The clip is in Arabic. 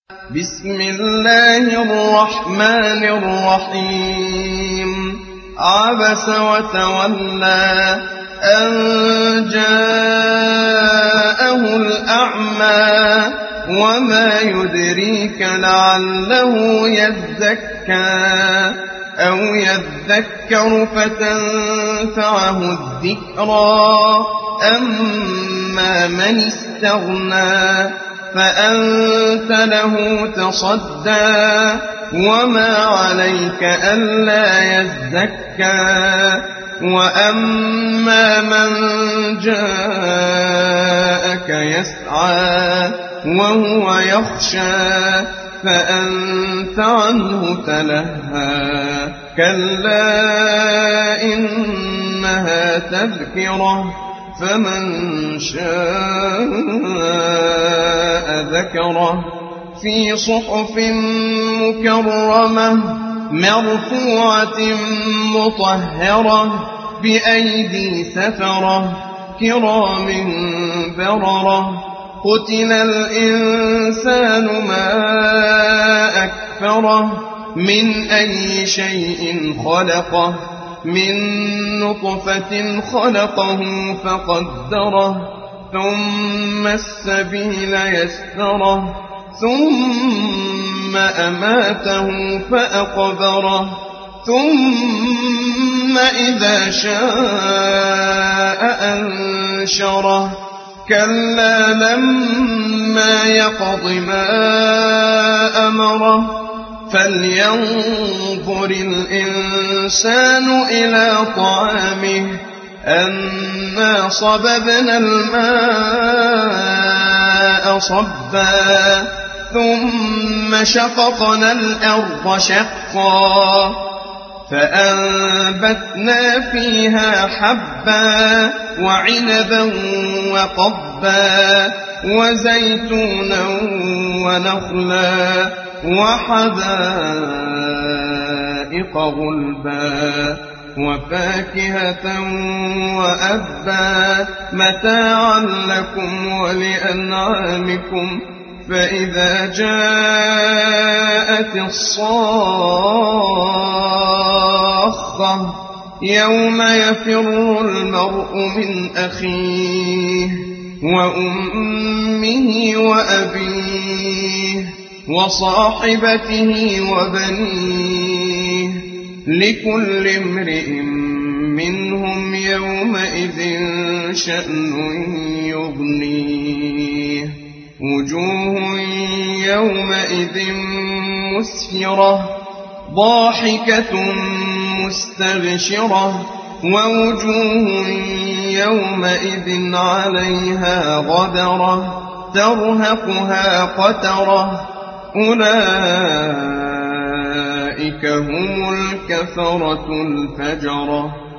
بسم الله الرحمن الرحيم عبس وتولى أن جاءه الأعمى وما يدريك لعله يزكى أو يذكر فتنفعه الذكرى أما من استغنى فأنت له تصدى وما عليك ألا يزكى وأما من جاءك يسعى وهو يخشى فأنت عنه تلهى كلا إنها تذكرة فمن شاء ذكره في صحف مكرمة مرفوعة مطهرة بأيدي سفرة كرام بررة قتل الإنسان ما أكفره من أي شيء خلقه من نطفة خلقه فقدره ثم السبيل يسره ثم أماته فأقبره ثم إذا شاء أنشره كلا لما يقض ما أمره فلينظر الإنسان إلى طعامه أنا صببنا الماء صبا ثم شققنا الأرض شقا فأنبتنا فيها حبا وعنبا وقضبا وزيتونا ونخلا وحدائق غلبا وفاكهة وأبا متاعا لكم ولأنعامكم فإذا جاءت الصاخة يوم يفر المرء من أخيه وأمه وأبيه وصاحبته وبنيه لكل امرئ منهم يومئذ شأن يغنيه وجوه يومئذ مسفرة ضاحكة مستبشرة ووجوه يومئذ عليها غبرة ترهقها قترة أولئك هم الكفرة الفجرة